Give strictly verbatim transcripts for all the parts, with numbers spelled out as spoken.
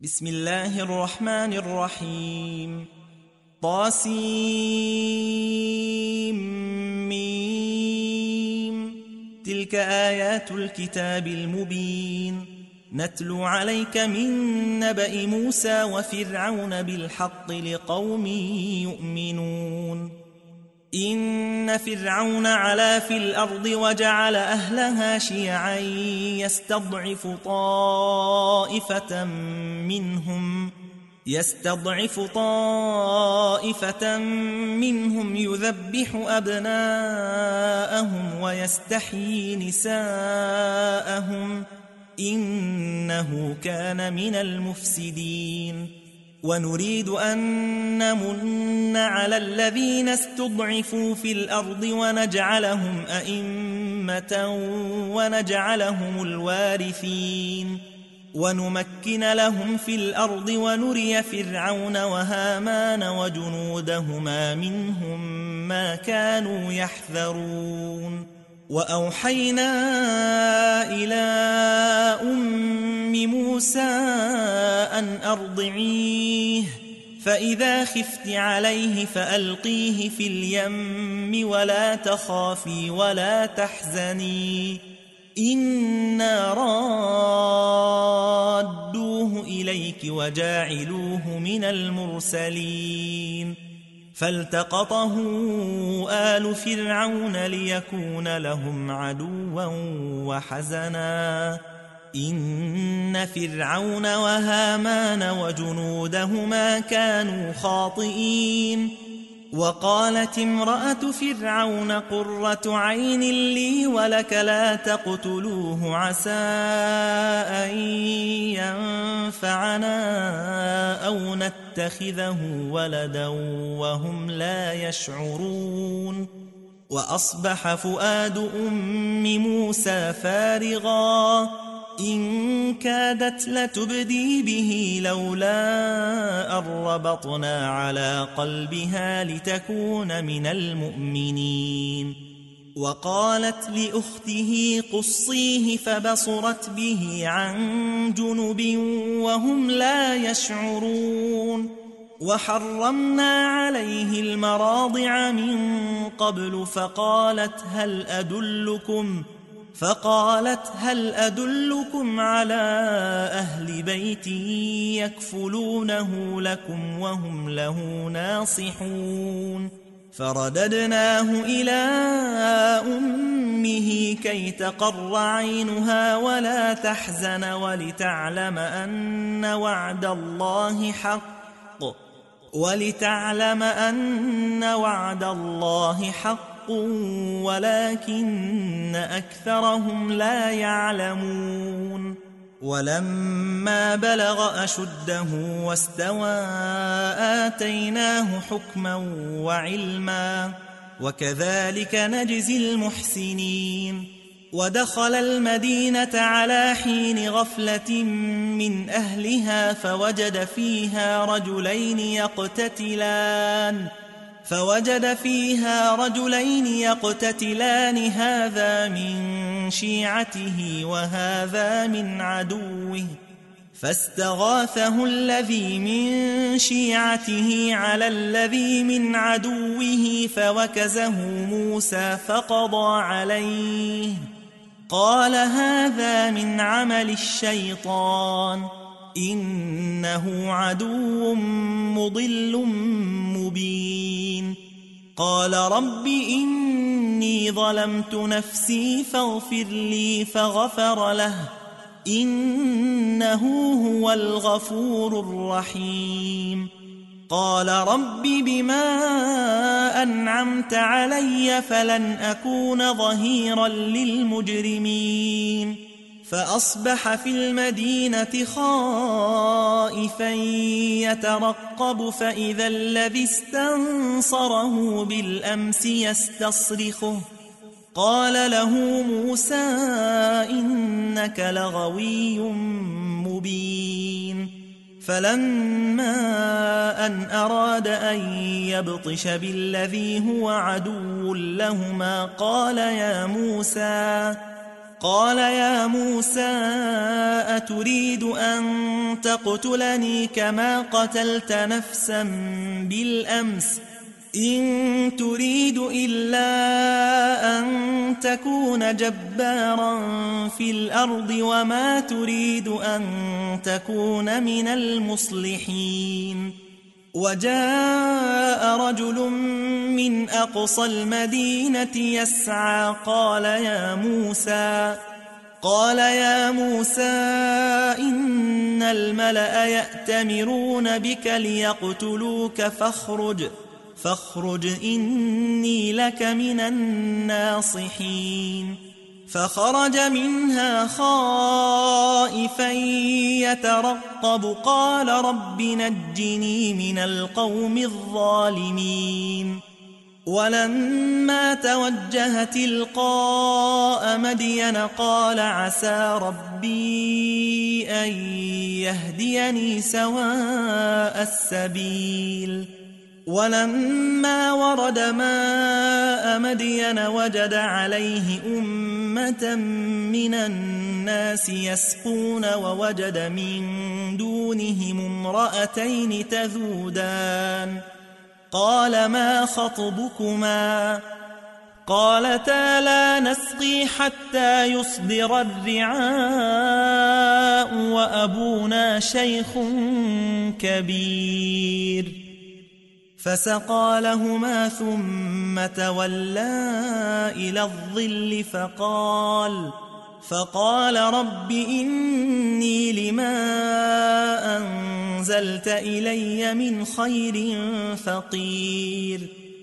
بسم الله الرحمن الرحيم. طاسيم ميم. تلك آيات الكتاب المبين. نتلو عليك من نبأ موسى وفرعون بالحق لقوم يؤمنون. إن فرعون علا في الأرض وجعل أهلها شيعا يستضعف طائفة منهم يستضعف طائفة منهم يذبح أبناءهم ويستحيي نساءهم إنه كان من المفسدين. ونريد أن نمن على الذين استضعفوا في الأرض ونجعلهم أئمة ونجعلهم الوارثين ونمكن لهم في الأرض ونري فرعون وهامان وجنودهما منهم ما كانوا يحذرون. وأوحينا إلى أم موسى أن أرضعيه فإذا خفت عليه فألقيه في اليم ولا تخافي ولا تحزني إنا رادوه إليك وجاعلوه من المرسلين. فالتقطه آل فرعون ليكون لهم عدوا وحزنا إن فرعون وهامان وجنودهما كانوا خاطئين. وقالت امرأة فرعون قرة عين لي ولك لا تقتلوه عسى أن ينفعنا أو نتخذه ولدا وهم لا يشعرون. وأصبح فؤاد أم موسى فارغا إن كادت لتبدي به لولا أن ربطنا على قلبها لتكون من المؤمنين. وقالت لأخته قصيه فبصرت به عن جنب وهم لا يشعرون. وحرمنا عليه المراضع من قبل فقالت هل أدلكم فقالت هل أدلكم على أهل بيت يكفلونه لكم وهم له ناصحون. فرددناه إلى أمه كي تقر عينها ولا تحزن ولتعلم أن وعد الله حق ولتعلم أن وعد الله حق ولكن أكثرهم لا يعلمون. ولما بلغ أشده واستوى آتيناه حكما وعلما وكذلك نجزي المحسنين. ودخل المدينة على حين غفلة من أهلها فوجد فيها رجلين يقتتلان فوجد فيها رجلين يقتتلان هذا من شيعته وهذا من عدوه فاستغاثه الذي من شيعته على الذي من عدوه فوكزه موسى فقضى عليه قال هذا من عمل الشيطان إنه عدو مضل مبين. قال رب إني ظلمت نفسي فاغفر لي فغفر له إنه هو الغفور الرحيم. قال رب بما أنعمت علي فلن أكون ظهيرا للمجرمين. فأصبح في المدينة خائفا يترقب فإذا الذي استنصره بالأمس يستصرخه قال له موسى إنك لغوي مبين. فلما أن أراد أن يبطش بالذي هو عدو لهما قال يا موسى قال يا موسى أتريد أن تقتلني كما قتلت نفسا بالأمس إن تريد إلا أن تكون جبارا في الأرض وما تريد أن تكون من المصلحين وجاء رجل من أقصى المدينة يسعى قال يا موسى قال يا موسى إن الملأ يأتمرون بك ليقتلوك فاخرج فاخرج إني لك من الناصحين فخرج منها خائفا يترقب قال رب نجني من القوم الظالمين ولما توجه تلقاء مدين قال عسى ربي أن يهديني سواء السبيل ولما ورد ماء مدين وجد عليه أمة من الناس يسقون ووجد من دونهم امرأتين تذودان قال ما خطبكما قالتا لا نسقي حتى يصدر الرعاء وأبونا شيخ كبير فسقى لهما ثم تولى إلى الظل فقال فقال رب إني لما أنزلت إلي من خير فقير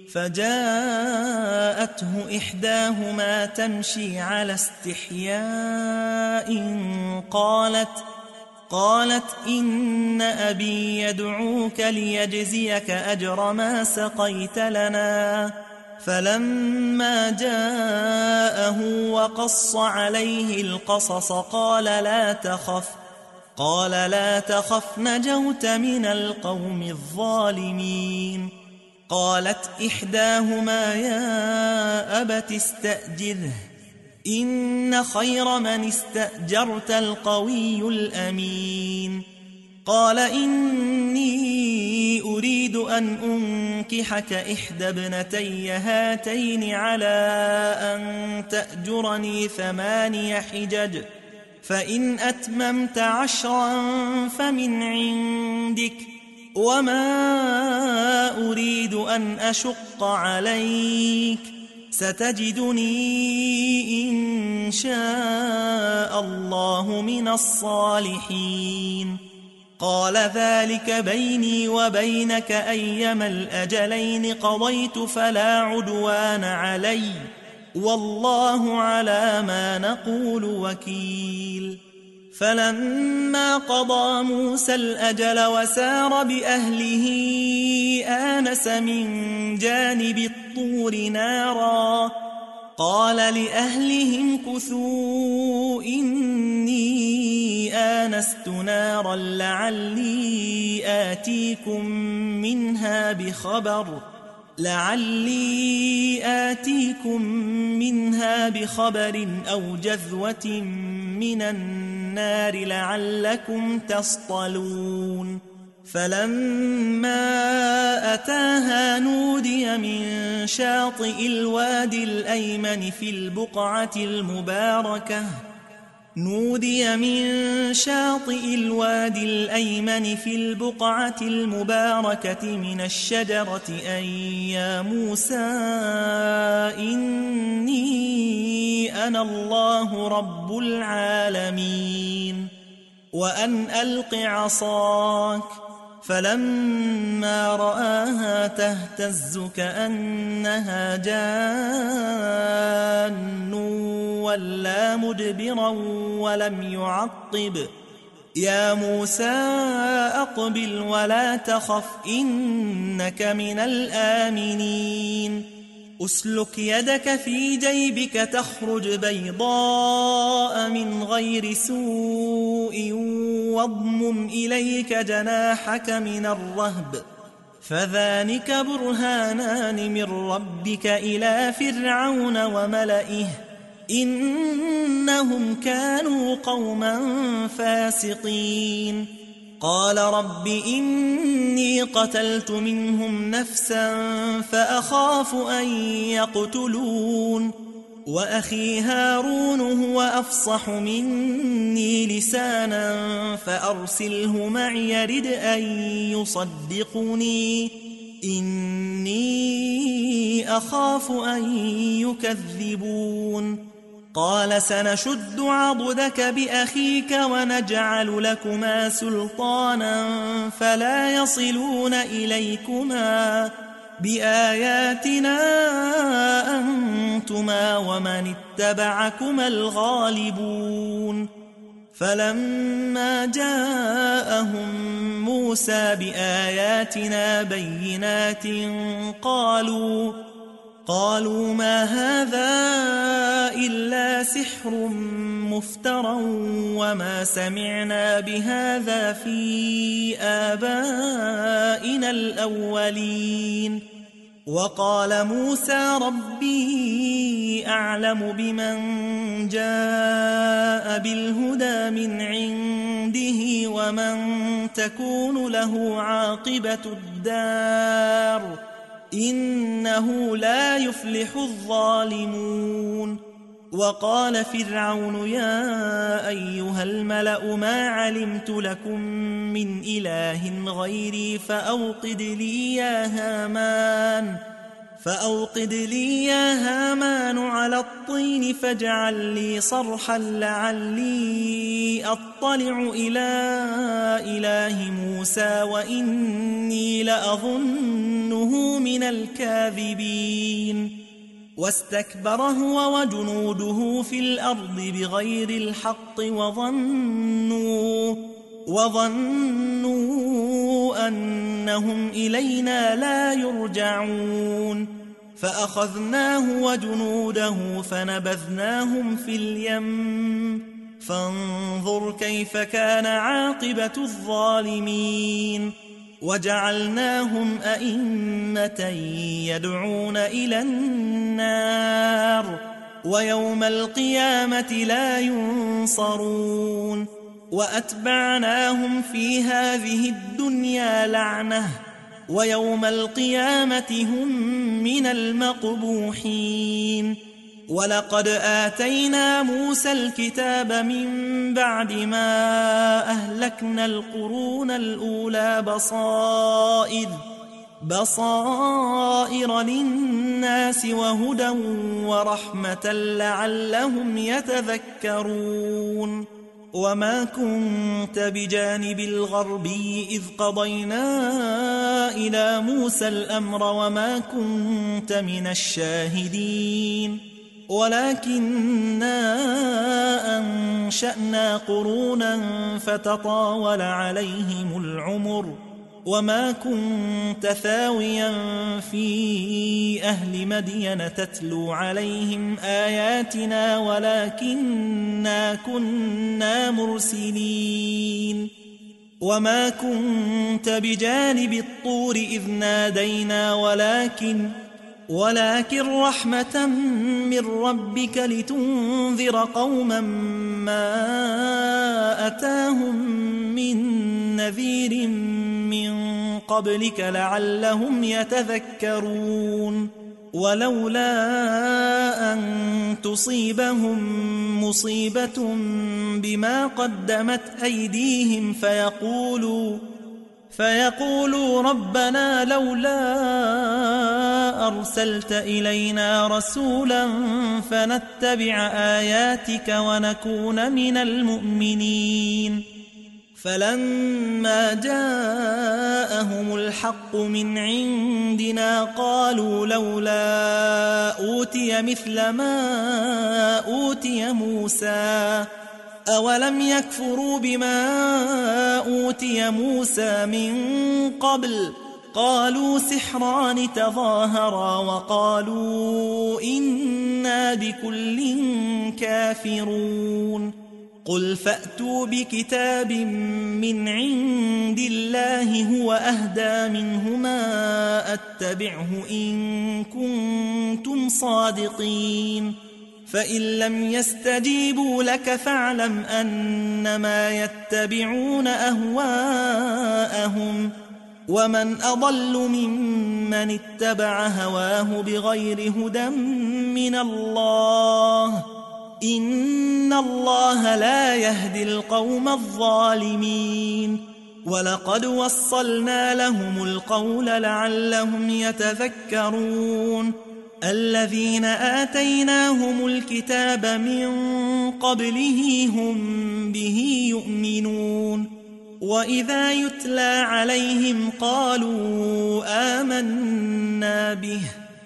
فجاءته إحداهما تمشي على استحياء قالت قالت إن أبي يدعوك ليجزيك أجر ما سقيت لنا فلما جاءه وقص عليه القصص قال لا تخف قال لا تخف نجوت من القوم الظالمين قالت إحداهما يا أبت استأجره إن خير من استأجرت القوي الأمين قال إني أريد أن أنكحك إحدى ابنتي هاتين على أن تأجرني ثماني حجج فإن أتممت عشرا فمن عندك وما أريد أن أشق عليك ستجدني إن شاء الله من الصالحين قال ذلك بيني وبينك أيما الأجلين قضيت فلا عدوان علي والله على ما نقول وكيل فلما قضى موسى الأجل وسار بأهله آنس من جانب الطور نارا قال لأهلهم كثوا إني آنست نارا لعلي آتيكم منها بخبر لعلي آتيكم منها بخبر أو جذوة من النار لعلكم تصطلون فلما أتاها نودي من شاطئ الوادي الأيمن في البقعة المباركة نودي من شاطئ الوادي الأيمن في البقعة المباركة من الشجرة أن يا موسى إني أنا الله رب العالمين وأن ألق عصاك فلما رآها تهتز كأنها جان ولا مدبرا ولم يعقب يا موسى أقبل ولا تخف إنك من الآمنين أسلك يدك في جيبك تخرج بيضاء من غير سوء واضمم إليك جناحك من الرهب فذلك برهانان من ربك إلى فرعون وملئه إنهم كانوا قوما فاسقين قال رب إني قتلت منهم نفسا فأخاف أن يقتلون وأخي هارون هو أفصح مني لسانا فأرسله معي يرد أن يصدقني إني أخاف أن يكذبون قال سنشد عضدك بأخيك ونجعل لكما سلطانا فلا يصلون إليكما بآياتنا أنتما ومن اتبعكما الغالبون فلما جاءهم موسى بآياتنا بينات قالوا قالوا ما هذا إلا سحر مفترى وما سمعنا بهذا في آبائنا الأولين وقال موسى ربي أعلم بمن جاء بالهدى من عنده ومن تكون له عاقبة الدار إنه لا يفلح الظالمون وقال فرعون يا أيها الملأ ما علمت لكم من إله غيري فأوقد لي يا هامان فأوقد لي يا هامان على الطين فاجعل لي صرحا لعلي أطلع إلى إله موسى وإني لأظنه من الكاذبين واستكبر هو وجنوده في الأرض بغير الحق وظنوا وظنوا أنهم إلينا لا يرجعون فأخذناه وجنوده فنبذناهم في اليم فانظر كيف كان عاقبة الظالمين وجعلناهم أئمة يدعون إلى النار ويوم القيامة لا ينصرون وأتبعناهم في هذه الدنيا لعنة ويوم القيامة هم من المقبوحين ولقد آتينا موسى الكتاب من بعد ما أهلكنا القرون الأولى بصائر بصائر للناس وهدى ورحمة لعلهم يتذكرون وما كنت بجانب الغربي إذ قضينا إلى موسى الأمر وما كنت من الشاهدين ولكننا أنشأنا قرونا فتطاول عليهم العمر وما كنت ثاويا في أهل مدين تتلو عليهم آياتنا ولكننا كنا مرسلين وما كنت بجانب الطور إذ نادينا ولكن ولكن رحمة من ربك لتنذر قوما ما أتاهم من نذير من قبلك لعلهم يتذكرون ولولا أن تصيبهم مصيبة بما قدمت أيديهم فيقولوا فيقولوا ربنا لولا أرسلت إلينا رسولا فنتبع آياتك ونكون من المؤمنين فلما جاءهم الحق من عندنا قالوا لولا أوتي مثل ما أوتي موسى أولم يكفروا بما أوتي موسى من قبل قالوا سحران تظاهرا وقالوا إنا بكل كافرون قل فأتوا بكتاب من عند الله هو أهدى منهما أتبعه إن كنتم صادقين فإن لم يستجيبوا لك فاعلم أنما يتبعون أهواءهم ومن أضل ممن اتبع هواه بغير هدى من الله إن الله لا يهدي القوم الظالمين ولقد وصلنا لهم القول لعلهم يتذكرون الذين آتيناهم الكتاب من قبله هم به يؤمنون وإذا يتلى عليهم قالوا آمنا به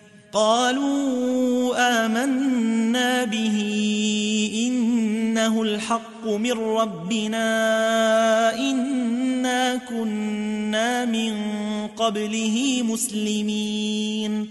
قالوا آمنا به إنه الحق من ربنا إنا كنا من قبله مسلمين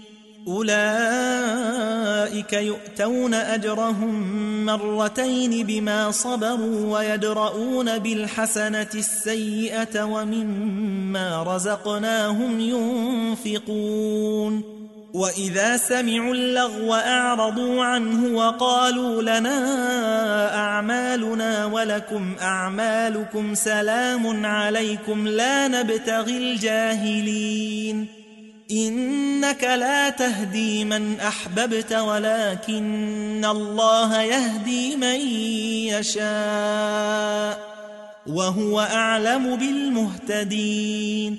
أولئك يؤتون أجرهم مرتين بما صبروا ويدرؤون بالحسنة السيئة ومما رزقناهم ينفقون وإذا سمعوا اللغو أعرضوا عنه وقالوا لنا أعمالنا ولكم أعمالكم سلام عليكم لا نبتغي الجاهلين إنك لا تهدي من أحببت ولكن الله يهدي من يشاء وهو أعلم بالمهتدين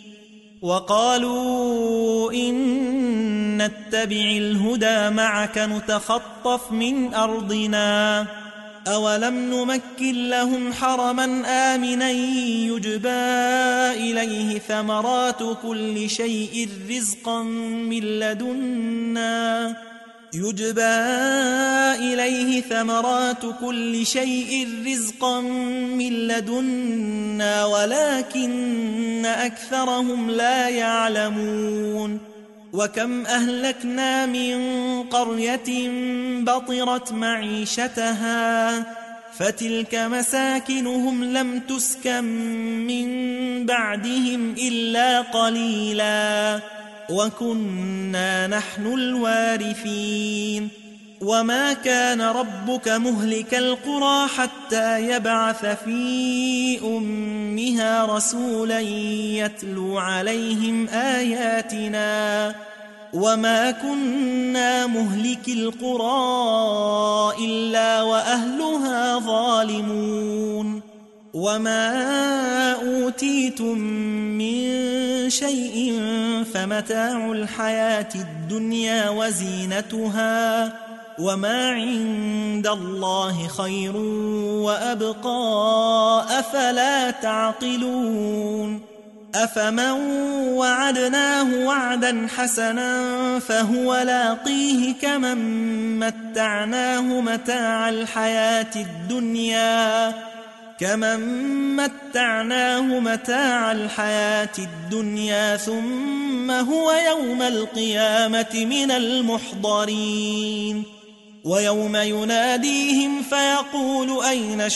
وقالوا إن نتبع الهدى معك نتخطف من أرضنا أولم نمكن لهم حرما آمنا يجبى إليه ثمرات كل شيء رزقا من لدنا يجبى إليه ثمرات كل شيء رزقا من لدنا ولكن أكثرهم لا يعلمون وكم أهلكنا من قرية بطرت معيشتها فتلك مساكنهم لم تسكن من بعدهم إلا قليلا وكنا نحن الوارثين وما كان ربك مهلك القرى حتى يبعث في أمها رسولا يتلو عليهم آياتنا وما كنا مهلك القرى إلا وأهلها ظالمون وما أوتيتم من شيء فمتاع الحياة الدنيا وزينتها وما عند الله خير وأبقى أفلا تعقلون أفمن وعدناه وعدا حسنا فهو لاقيه كمن متعناه متاع الحياة الدنيا كمن متعناه متاع الحياة الدنيا ثم هو يوم القيامة من المحضرين ويوم يناديهم فيقول أين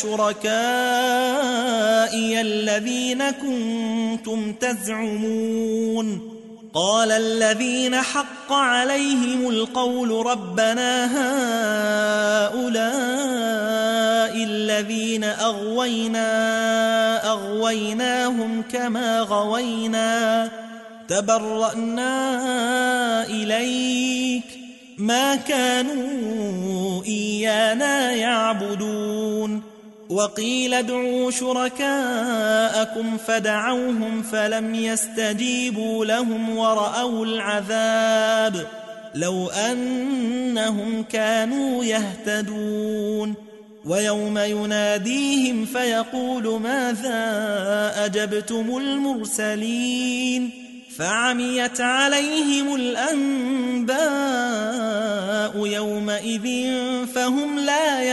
شركائي الذين كنتم تزعمون قال الذين حق عليهم القول ربنا هؤلاء الذين أغوينا أغويناهم كما غوينا تبرأنا إليك ما كانوا إيانا يعبدون وقيل ادعوا شركاءكم فدعوهم فلم يستجيبوا لهم ورأوا العذاب لو أنهم كانوا يهتدون ويوم يناديهم فيقول ماذا أجبتم المرسلين فعميت عليهم الأنباء يومئذ فهم لا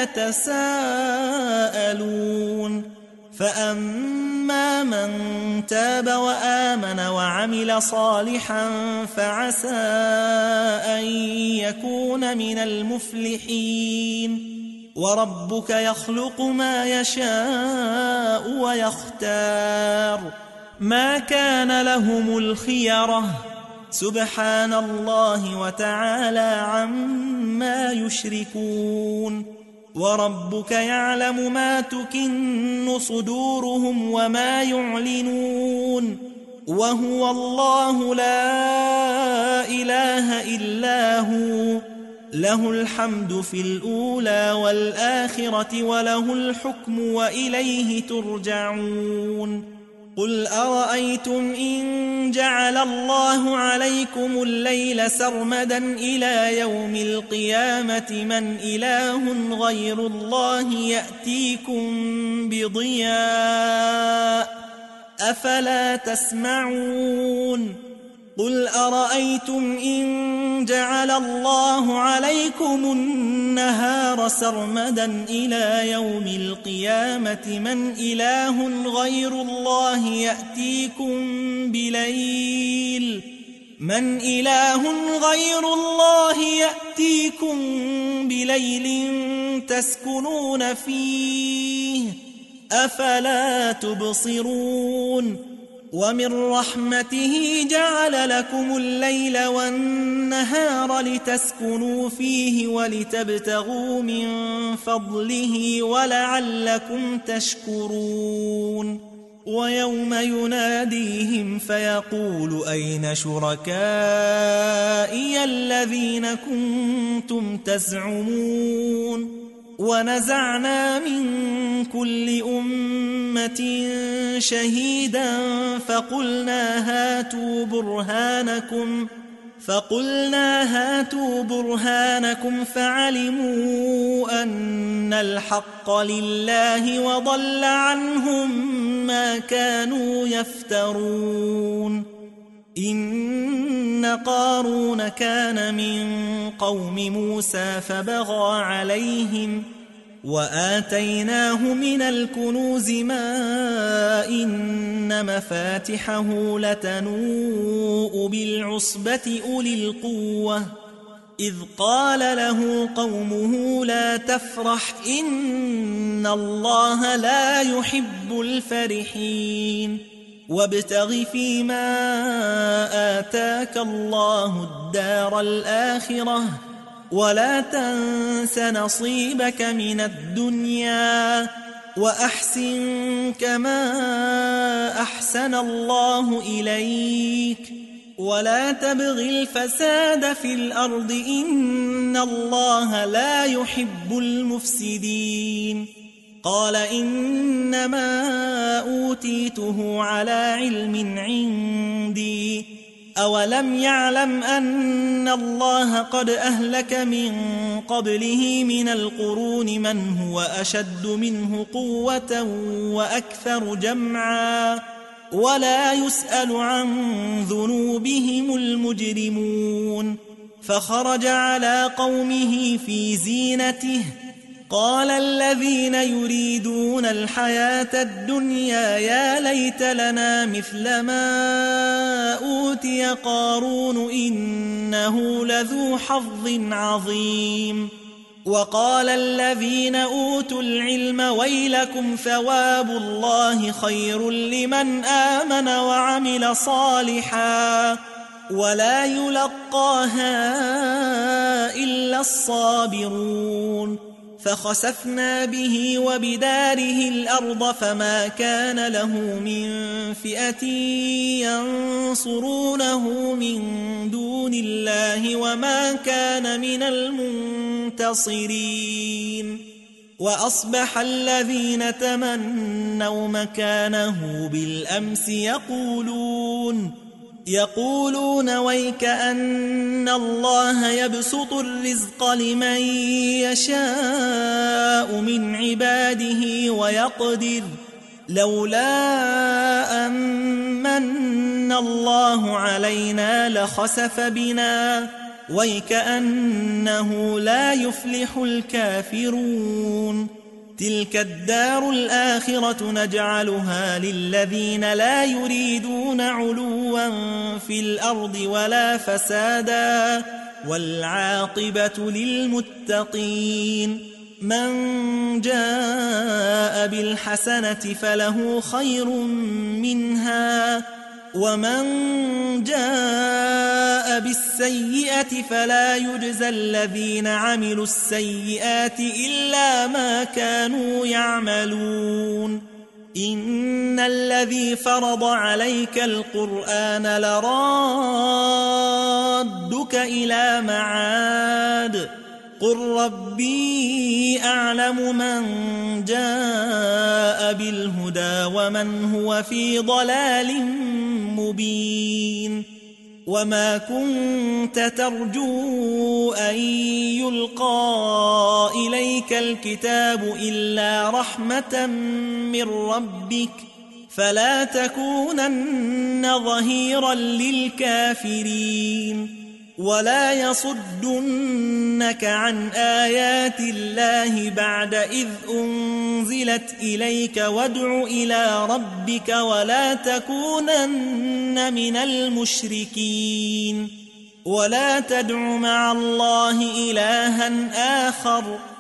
يتساءلون فأما من تاب وآمن وعمل صالحا فعسى أن يكون من المفلحين وربك يخلق ما يشاء ويختار ما كان لهم الخيرة سبحان الله وتعالى عما يشركون وربك يعلم ما تكن صدورهم وما يعلنون وهو الله لا إله إلا هو له الحمد في الأولى والآخرة وله الحكم وإليه ترجعون قل أرأيتم إن جعل الله عليكم الليل سرمدا إلى يوم القيامة من إله غير الله يأتيكم بضياء أفلا تسمعون قل أرأيتم إن جعل الله عليكم النهار سرمدا إلى يوم القيامة من إله غير الله يأتيكم بليل من إله غير الله يأتيكم بليل تسكنون فيه أفلا تبصرون ومن رحمته جعل لكم الليل والنهار لتسكنوا فيه ولتبتغوا من فضله ولعلكم تشكرون ويوم يناديهم فيقول أين شركائي الذين كنتم تزعمون ونزعنا من كل أمة شهيدا فقلنا هاتوا برهانكم فقلنا هاتوا برهانكم فعلموا أن الحق لله وضل عنهم ما كانوا يفترون إن قارون كان من قوم موسى فبغى عليهم وآتيناه من الكنوز ما إن مفاتحه لتنوء بالعصبة أولي القوة إذ قال له قومه لا تفرح إن الله لا يحب الفرحين وابتغ فيما آتاك الله الدار الآخرة ولا تنس نصيبك من الدنيا وأحسن كما أحسن الله إليك ولا تبغ الفساد في الأرض إن الله لا يحب المفسدين قال إنما أوتيته على علم عندي أولم يعلم أن الله قد أهلك من قبله من القرون من هو أشد منه قوة وأكثر جمعا ولا يسأل عن ذنوبهم المجرمون فخرج على قومه في زينته قال الذين يريدون الحياة الدنيا يا ليت لنا مثل ما أوتي قارون إنه لذو حظ عظيم وقال الذين أوتوا العلم ويلكم ثواب الله خير لمن آمن وعمل صالحا ولا يلقاها إلا الصابرون فخسفنا به وبداره الأرض فما كان له من فئة ينصرونه من دون الله وما كان من المنتصرين وأصبح الذين تمنوا مكانه بالأمس يقولون يقولون ويك أن الله يبسط الرزق لمن يشاء من عباده ويقدر لولا أمن الله علينا لخسف بنا ويكأنه لا يفلح الكافرون تلك الدار الآخرة نجعلها للذين لا يريدون علوا في الأرض ولا فسادا والعاقبة للمتقين من جاء بالحسنة فله خير منها ومن جاء بالسيئة فلا يجزى الذين عملوا السيئات إلا ما كانوا يعملون إن الذي فرض عليك القرآن لرادك إلى معاد قل ربي أعلم من جاء بالهدى ومن هو في ضلال مبين وما كنت ترجو أن يلقى إليك الكتاب إلا رحمة من ربك فلا تكونن ظهيرا للكافرين ولا يصدنك عن آيات الله بعد إذ أنزلت إليك وادع إلى ربك ولا تكونن من المشركين ولا تدع مع الله إلها آخر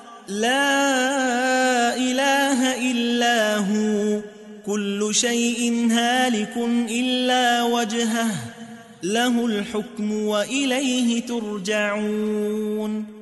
لا إله إلا هو كل شيء هالك إلا وجهه له الحكم وإليه ترجعون